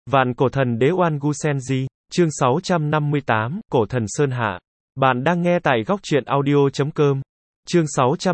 Vạn cổ thần đế Oan Gu Senji, chương 658, Cổ thần Sơn Hạ. Bạn đang nghe tại góc truyện audio.com. Chương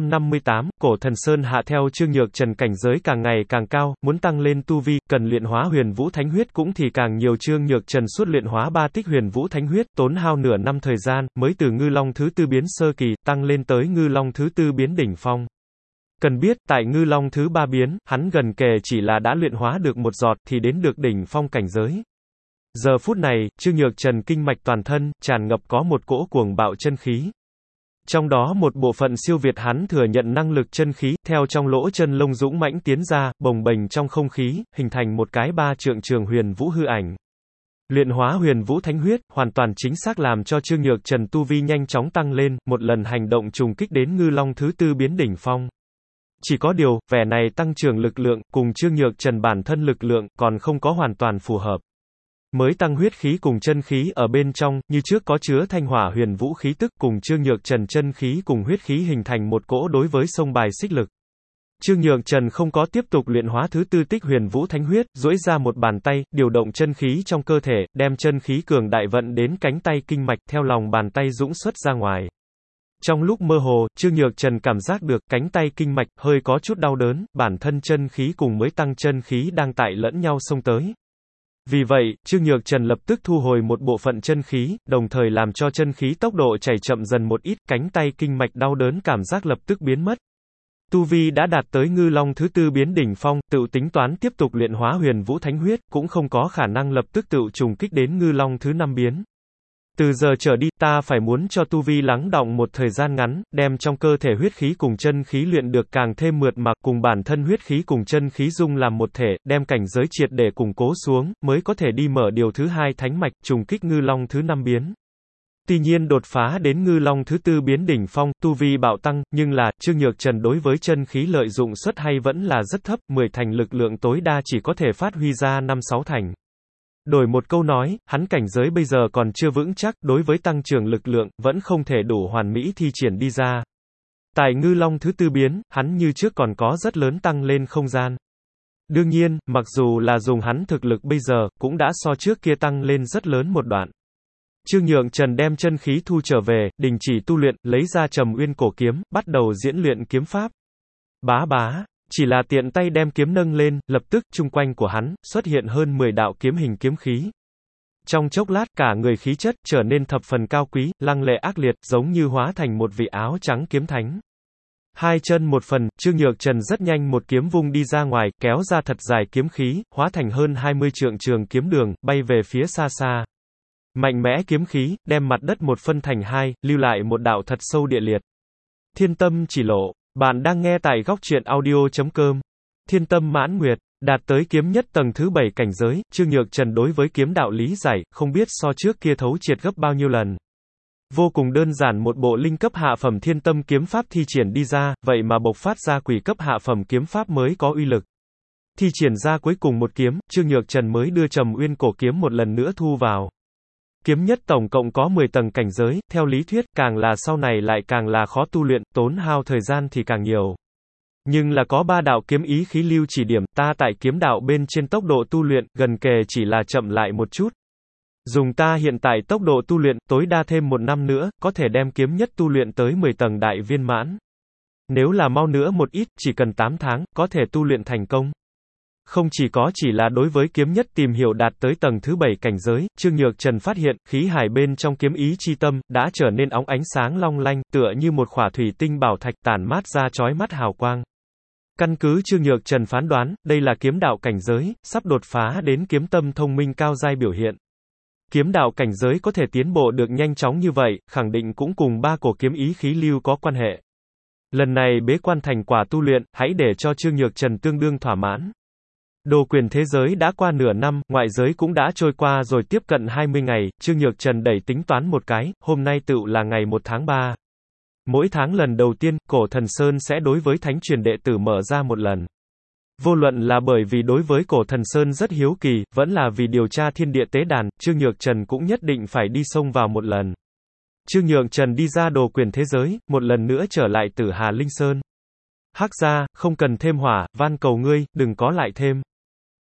658, Cổ thần Sơn Hạ. Theo Trương Nhược Trần cảnh giới càng ngày càng cao, muốn tăng lên tu vi, cần luyện hóa Huyền Vũ Thánh Huyết cũng thì càng nhiều. Trương Nhược Trần suốt luyện hóa 3 tích Huyền Vũ Thánh Huyết, tốn hao nửa năm thời gian, mới từ Ngư Long thứ tư biến sơ kỳ, tăng lên tới Ngư Long thứ tư biến đỉnh phong. Cần biết, tại Ngư Long thứ ba biến, hắn gần kề chỉ là đã luyện hóa được một giọt, thì đến được đỉnh phong cảnh giới. Giờ phút này, Trương Nhược Trần kinh mạch toàn thân, tràn ngập có một cỗ cuồng bạo chân khí. Trong đó một bộ phận siêu việt hắn thừa nhận năng lực chân khí, theo trong lỗ chân lông dũng mãnh tiến ra, bồng bềnh trong không khí, hình thành một cái 3 trượng trường huyền vũ hư ảnh. Luyện hóa Huyền Vũ Thánh Huyết, hoàn toàn chính xác làm cho Trương Nhược Trần tu vi nhanh chóng tăng lên, một lần hành động trùng kích đến Ngư Long thứ tư biến đỉnh phong. Chỉ có điều, vẻ này tăng trưởng lực lượng, cùng Trương Nhược Trần bản thân lực lượng, còn không có hoàn toàn phù hợp. Mới tăng huyết khí cùng chân khí ở bên trong, như trước có chứa thanh hỏa huyền vũ khí tức, cùng Trương Nhược Trần chân khí cùng huyết khí hình thành một cỗ đối với sông bài xích lực. Trương Nhược Trần không có tiếp tục luyện hóa thứ tư tích Huyền Vũ Thánh Huyết, duỗi ra một bàn tay, điều động chân khí trong cơ thể, đem chân khí cường đại vận đến cánh tay kinh mạch, theo lòng bàn tay dũng xuất ra ngoài. Trong lúc mơ hồ, Trương Nhược Trần cảm giác được cánh tay kinh mạch hơi có chút đau đớn, bản thân chân khí cùng mới tăng chân khí đang tại lẫn nhau xông tới. Vì vậy, Trương Nhược Trần lập tức thu hồi một bộ phận chân khí, đồng thời làm cho chân khí tốc độ chảy chậm dần một ít, cánh tay kinh mạch đau đớn cảm giác lập tức biến mất. Tu vi đã đạt tới Ngư Long thứ tư biến đỉnh phong, tự tính toán tiếp tục luyện hóa Huyền Vũ Thánh Huyết, cũng không có khả năng lập tức tự trùng kích đến Ngư Long thứ năm biến. Từ giờ trở đi, ta phải muốn cho tu vi lắng đọng một thời gian ngắn, đem trong cơ thể huyết khí cùng chân khí luyện được càng thêm mượt mà, cùng bản thân huyết khí cùng chân khí dung làm một thể, đem cảnh giới triệt để củng cố xuống, mới có thể đi mở điều thứ hai thánh mạch, trùng kích Ngư Long thứ năm biến. Tuy nhiên đột phá đến Ngư Long thứ tư biến đỉnh phong, tu vi bạo tăng, nhưng là, Trương Nhược Trần đối với chân khí lợi dụng suất hay vẫn là rất thấp, 10 thành lực lượng tối đa chỉ có thể phát huy ra 5-6 thành. Đổi một câu nói, hắn cảnh giới bây giờ còn chưa vững chắc, đối với tăng trưởng lực lượng, vẫn không thể đủ hoàn mỹ thi triển đi ra. Tại Ngư Long thứ tư biến, hắn như trước còn có rất lớn tăng lên không gian. Đương nhiên, mặc dù là dùng hắn thực lực bây giờ, cũng đã so trước kia tăng lên rất lớn một đoạn. Trương Nhược Trần đem chân khí thu trở về, đình chỉ tu luyện, lấy ra Trầm Uyên cổ kiếm, bắt đầu diễn luyện kiếm pháp. Bá bá. Chỉ là tiện tay đem kiếm nâng lên, lập tức, chung quanh của hắn, xuất hiện hơn 10 đạo kiếm hình kiếm khí. Trong chốc lát, cả người khí chất, trở nên thập phần cao quý, lăng lệ ác liệt, giống như hóa thành một vị áo trắng kiếm thánh. Hai chân một phần, Trương Nhược Trần rất nhanh một kiếm vung đi ra ngoài, kéo ra thật dài kiếm khí, hóa thành hơn 20 trượng trường kiếm đường, bay về phía xa xa. Mạnh mẽ kiếm khí, đem mặt đất một phân thành hai, lưu lại một đạo thật sâu địa liệt. Thiên tâm chỉ lộ. Bạn đang nghe tại góc truyện audio.com. Thiên tâm mãn nguyệt, đạt tới kiếm nhất tầng thứ 7 cảnh giới, Trương Nhược Trần đối với kiếm đạo lý giải, không biết so trước kia thấu triệt gấp bao nhiêu lần. Vô cùng đơn giản một bộ linh cấp hạ phẩm thiên tâm kiếm pháp thi triển đi ra, vậy mà bộc phát ra quỷ cấp hạ phẩm kiếm pháp mới có uy lực. Thi triển ra cuối cùng một kiếm, Trương Nhược Trần mới đưa Trầm Uyên cổ kiếm một lần nữa thu vào. Kiếm nhất tổng cộng có 10 tầng cảnh giới, theo lý thuyết, càng là sau này lại càng là khó tu luyện, tốn hao thời gian thì càng nhiều. Nhưng là có 3 đạo kiếm ý khí lưu chỉ điểm, ta tại kiếm đạo bên trên tốc độ tu luyện, gần kề chỉ là chậm lại một chút. Dùng ta hiện tại tốc độ tu luyện, tối đa thêm 1 năm nữa, có thể đem kiếm nhất tu luyện tới 10 tầng đại viên mãn. Nếu là mau nữa một ít, chỉ cần 8 tháng, có thể tu luyện thành công. Không chỉ là đối với kiếm nhất tìm hiểu đạt tới tầng thứ 7 cảnh giới, Trương Nhược Trần phát hiện, khí hải bên trong kiếm ý chi tâm, đã trở nên óng ánh sáng long lanh, tựa như một khỏa thủy tinh bảo thạch tản mát ra chói mắt hào quang. Căn cứ Trương Nhược Trần phán đoán, đây là kiếm đạo cảnh giới, sắp đột phá đến kiếm tâm thông minh cao giai biểu hiện. Kiếm đạo cảnh giới có thể tiến bộ được nhanh chóng như vậy, khẳng định cũng cùng 3 cổ kiếm ý khí lưu có quan hệ. Lần này bế quan thành quả tu luyện, hãy để cho Trương Nhược Trần tương đương thỏa mãn. Đồ quyền thế giới đã qua nửa năm, ngoại giới cũng đã trôi qua rồi tiếp cận 20 ngày, Trương Nhược Trần đẩy tính toán một cái, hôm nay tựu là ngày 1 tháng 3. Mỗi tháng lần đầu tiên, Cổ thần Sơn sẽ đối với thánh truyền đệ tử mở ra một lần. Vô luận là bởi vì đối với Cổ thần Sơn rất hiếu kỳ, vẫn là vì điều tra thiên địa tế đàn, Trương Nhược Trần cũng nhất định phải đi xông vào một lần. Trương Nhược Trần đi ra đồ quyền thế giới, một lần nữa trở lại Tử Hà Linh Sơn. Hắc gia, không cần thêm hỏa, van cầu ngươi, đừng có lại thêm.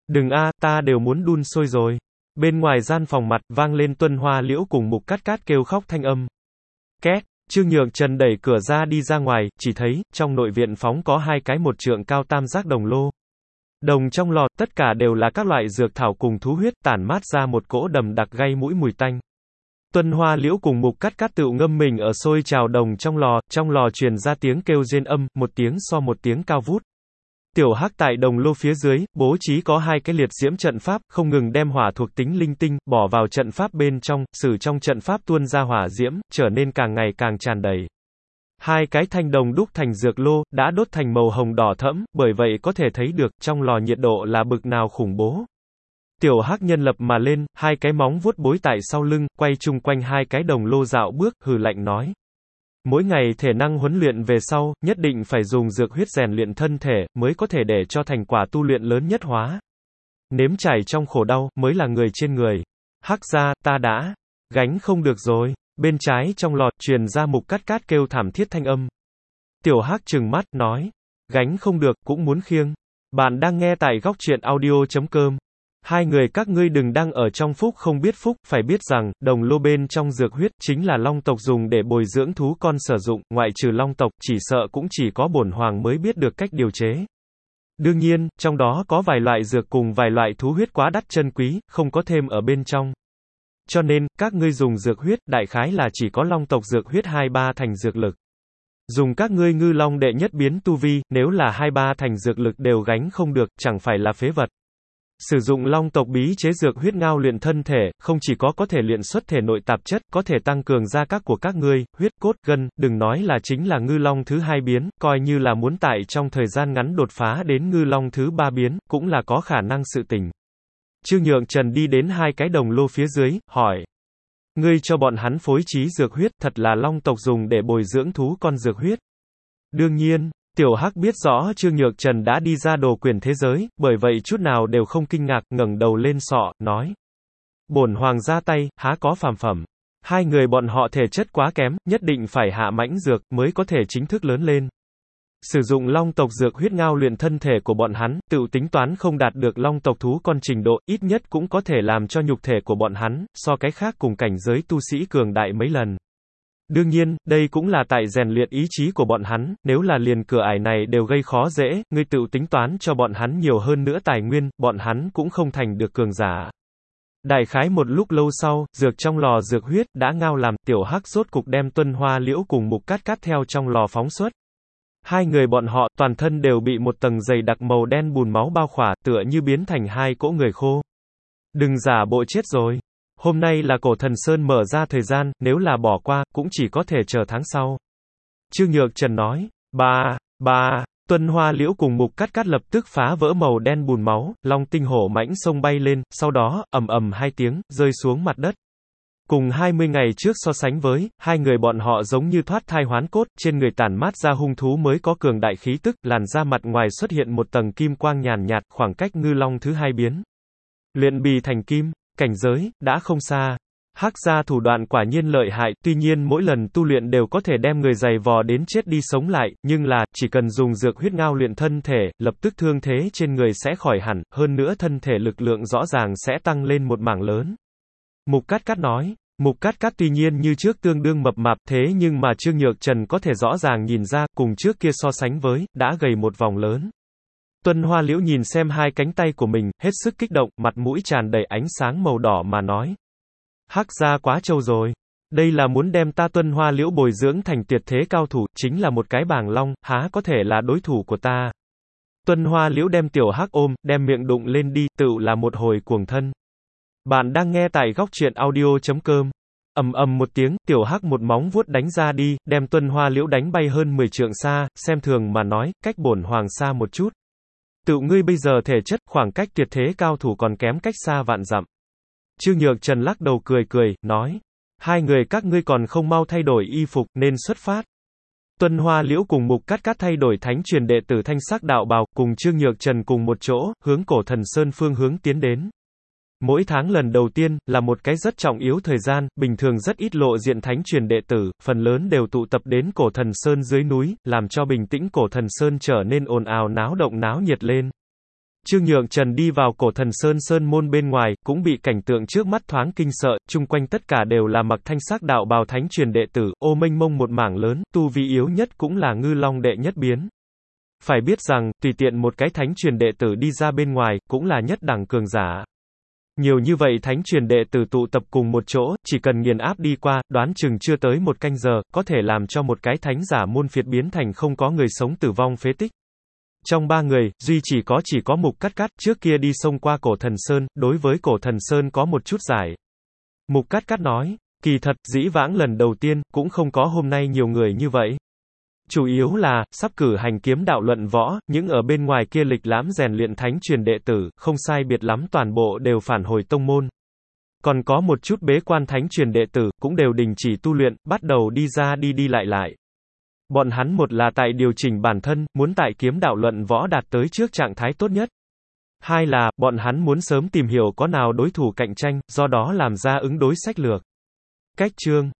Đừng a, ta đều muốn đun sôi rồi. Bên ngoài gian phòng mặt, vang lên Tuân Hoa Liễu cùng Mục Cát Cát kêu khóc thanh âm. Két, Trương Nhược Trần đẩy cửa ra đi ra ngoài, chỉ thấy, trong nội viện phóng có hai cái một trượng cao tam giác đồng lô. Đồng trong lò, tất cả đều là các loại dược thảo cùng thú huyết, tản mát ra một cỗ đầm đặc gây mũi mùi tanh. Tuân Hoa Liễu cùng Mục Cát Cát tựu ngâm mình ở sôi trào đồng trong lò truyền ra tiếng kêu rên âm, một tiếng so một tiếng cao vút. Tiểu Hắc tại đồng lô phía dưới, bố trí có hai cái liệt diễm trận pháp, không ngừng đem hỏa thuộc tính linh tinh, bỏ vào trận pháp bên trong, sử trong trận pháp tuôn ra hỏa diễm, trở nên càng ngày càng tràn đầy. Hai cái thanh đồng đúc thành dược lô, đã đốt thành màu hồng đỏ thẫm, bởi vậy có thể thấy được, trong lò nhiệt độ là bực nào khủng bố. Tiểu Hắc nhân lập mà lên, hai cái móng vuốt bối tại sau lưng, quay chung quanh hai cái đồng lô dạo bước, hừ lạnh nói. Mỗi ngày thể năng huấn luyện về sau, nhất định phải dùng dược huyết rèn luyện thân thể, mới có thể để cho thành quả tu luyện lớn nhất hóa. Nếm trải trong khổ đau, mới là người trên người. Hắc ra, ta đã gánh không được rồi. Bên trái trong lò, truyền ra Mục Cát Cát kêu thảm thiết thanh âm. Tiểu Hắc trừng mắt, nói. Gánh không được, cũng muốn khiêng. Bạn đang nghe tại góc truyện audio.com. Hai người các ngươi đừng đang ở trong phúc không biết phúc, phải biết rằng, đồng lô bên trong dược huyết, chính là long tộc dùng để bồi dưỡng thú con sử dụng, ngoại trừ long tộc, chỉ sợ cũng chỉ có bổn hoàng mới biết được cách điều chế. Đương nhiên, trong đó có vài loại dược cùng vài loại thú huyết quá đắt chân quý, không có thêm ở bên trong. Cho nên, các ngươi dùng dược huyết, đại khái là chỉ có long tộc dược huyết 2-3 thành dược lực. Dùng các ngươi ngư long đệ nhất biến tu vi, nếu là 2-3 thành dược lực đều gánh không được, chẳng phải là phế vật. Sử dụng long tộc bí chế dược huyết ngao luyện thân thể, không chỉ có thể luyện xuất thể nội tạp chất, có thể tăng cường gia các của các ngươi, huyết cốt, gân, đừng nói là chính là ngư long thứ 2 biến, coi như là muốn tại trong thời gian ngắn đột phá đến ngư long thứ 3 biến, cũng là có khả năng sự tình. Trương Nhượng Trần đi đến hai cái đồng lô phía dưới, hỏi. Ngươi cho bọn hắn phối trí dược huyết, thật là long tộc dùng để bồi dưỡng thú con dược huyết. Đương nhiên. Tiểu Hắc biết rõ Trương Nhược Trần đã đi ra đồ quyền thế giới, bởi vậy chút nào đều không kinh ngạc, ngẩng đầu lên sọ, nói. Bổn hoàng ra tay, há có phàm phẩm. Hai người bọn họ thể chất quá kém, nhất định phải hạ mãnh dược, mới có thể chính thức lớn lên. Sử dụng long tộc dược huyết ngao luyện thân thể của bọn hắn, tự tính toán không đạt được long tộc thú con trình độ, ít nhất cũng có thể làm cho nhục thể của bọn hắn, so cái khác cùng cảnh giới tu sĩ cường đại mấy lần. Đương nhiên, đây cũng là tại rèn luyện ý chí của bọn hắn, nếu là liền cửa ải này đều gây khó dễ, ngươi tự tính toán cho bọn hắn nhiều hơn nữa tài nguyên, bọn hắn cũng không thành được cường giả. Đại khái một lúc lâu sau, dược trong lò dược huyết, đã ngao làm, Tiểu Hắc rốt cục đem Tuân Hoa Liễu cùng Mục Cát Cát theo trong lò phóng xuất. Hai người bọn họ, toàn thân đều bị một tầng dày đặc màu đen bùn máu bao khỏa, tựa như biến thành hai cỗ người khô. Đừng giả bộ chết rồi. Hôm nay là Cổ Thần Sơn mở ra thời gian, nếu là bỏ qua, cũng chỉ có thể chờ tháng sau. Trương Nhược Trần nói, ba, Tuân Hoa Liễu cùng Mục Cát Cát lập tức phá vỡ màu đen bùn máu, long tinh hổ mãnh sông bay lên, sau đó, ầm ầm hai tiếng, rơi xuống mặt đất. Cùng 20 ngày trước so sánh với, hai người bọn họ giống như thoát thai hoán cốt, trên người tản mát ra hung thú mới có cường đại khí tức, làn da mặt ngoài xuất hiện một tầng kim quang nhàn nhạt, khoảng cách ngư long thứ 2 biến. Luyện bì thành kim. Cảnh giới, đã không xa. Hắc gia thủ đoạn quả nhiên lợi hại, tuy nhiên mỗi lần tu luyện đều có thể đem người giày vò đến chết đi sống lại, nhưng là, chỉ cần dùng dược huyết ngao luyện thân thể, lập tức thương thế trên người sẽ khỏi hẳn, hơn nữa thân thể lực lượng rõ ràng sẽ tăng lên một mảng lớn. Mục Cát Cát nói, Mục Cát Cát tuy nhiên như trước tương đương mập mạp thế nhưng mà Trương Nhược Trần có thể rõ ràng nhìn ra, cùng trước kia so sánh với, đã gầy một vòng lớn. Tuân Hoa Liễu nhìn xem hai cánh tay của mình, hết sức kích động, mặt mũi tràn đầy ánh sáng màu đỏ mà nói. Hắc gia quá trâu rồi. Đây là muốn đem ta Tuân Hoa Liễu bồi dưỡng thành tuyệt thế cao thủ, chính là một cái bàng long, há có thể là đối thủ của ta. Tuân Hoa Liễu đem Tiểu Hắc ôm, đem miệng đụng lên đi, tựu là một hồi cuồng thân. Bạn đang nghe tại góc truyện audio.com. Ầm ầm một tiếng, Tiểu Hắc một móng vuốt đánh ra đi, đem Tuân Hoa Liễu đánh bay hơn 10 trượng xa, xem thường mà nói, cách bổn hoàng xa một chút. Tự ngươi bây giờ thể chất, khoảng cách tuyệt thế cao thủ còn kém cách xa vạn dặm. Trương Nhược Trần lắc đầu cười, nói. Hai người các ngươi còn không mau thay đổi y phục, nên xuất phát. Tuân Hoa Liễu cùng Mục Cát Cát thay đổi thánh truyền đệ tử thanh sắc đạo bào, cùng Trương Nhược Trần cùng một chỗ, hướng Cổ Thần Sơn phương hướng tiến đến. Mỗi tháng lần đầu tiên, là một cái rất trọng yếu thời gian, bình thường rất ít lộ diện thánh truyền đệ tử, phần lớn đều tụ tập đến Cổ Thần Sơn dưới núi, làm cho bình tĩnh Cổ Thần Sơn trở nên ồn ào náo động náo nhiệt lên. Trương Nhượng Trần đi vào cổ thần sơn môn bên ngoài, cũng bị cảnh tượng trước mắt thoáng kinh sợ, chung quanh tất cả đều là mặc thanh sắc đạo bào thánh truyền đệ tử, ô mênh mông một mảng lớn, tu vi yếu nhất cũng là ngư long đệ nhất biến. Phải biết rằng, tùy tiện một cái thánh truyền đệ tử đi ra bên ngoài, cũng là nhất đẳng cường giả. Nhiều như vậy thánh truyền đệ tử tụ tập cùng một chỗ, chỉ cần nghiền áp đi qua, đoán chừng chưa tới một canh giờ, có thể làm cho một cái thánh giả môn phiệt biến thành không có người sống tử vong phế tích. Trong ba người, duy chỉ có Mục Cát Cát, trước kia đi xông qua cổ thần sơn, đối với cổ thần sơn có một chút giải. Mục Cát Cát nói, kỳ thật, dĩ vãng lần đầu tiên, cũng không có hôm nay nhiều người như vậy. Chủ yếu là, sắp cử hành kiếm đạo luận võ, những ở bên ngoài kia lịch lãm rèn luyện thánh truyền đệ tử, không sai biệt lắm toàn bộ đều phản hồi tông môn. Còn có một chút bế quan thánh truyền đệ tử, cũng đều đình chỉ tu luyện, bắt đầu đi ra đi lại. Bọn hắn một là tại điều chỉnh bản thân, muốn tại kiếm đạo luận võ đạt tới trước trạng thái tốt nhất. Hai là, bọn hắn muốn sớm tìm hiểu có nào đối thủ cạnh tranh, do đó làm ra ứng đối sách lược. Cách chương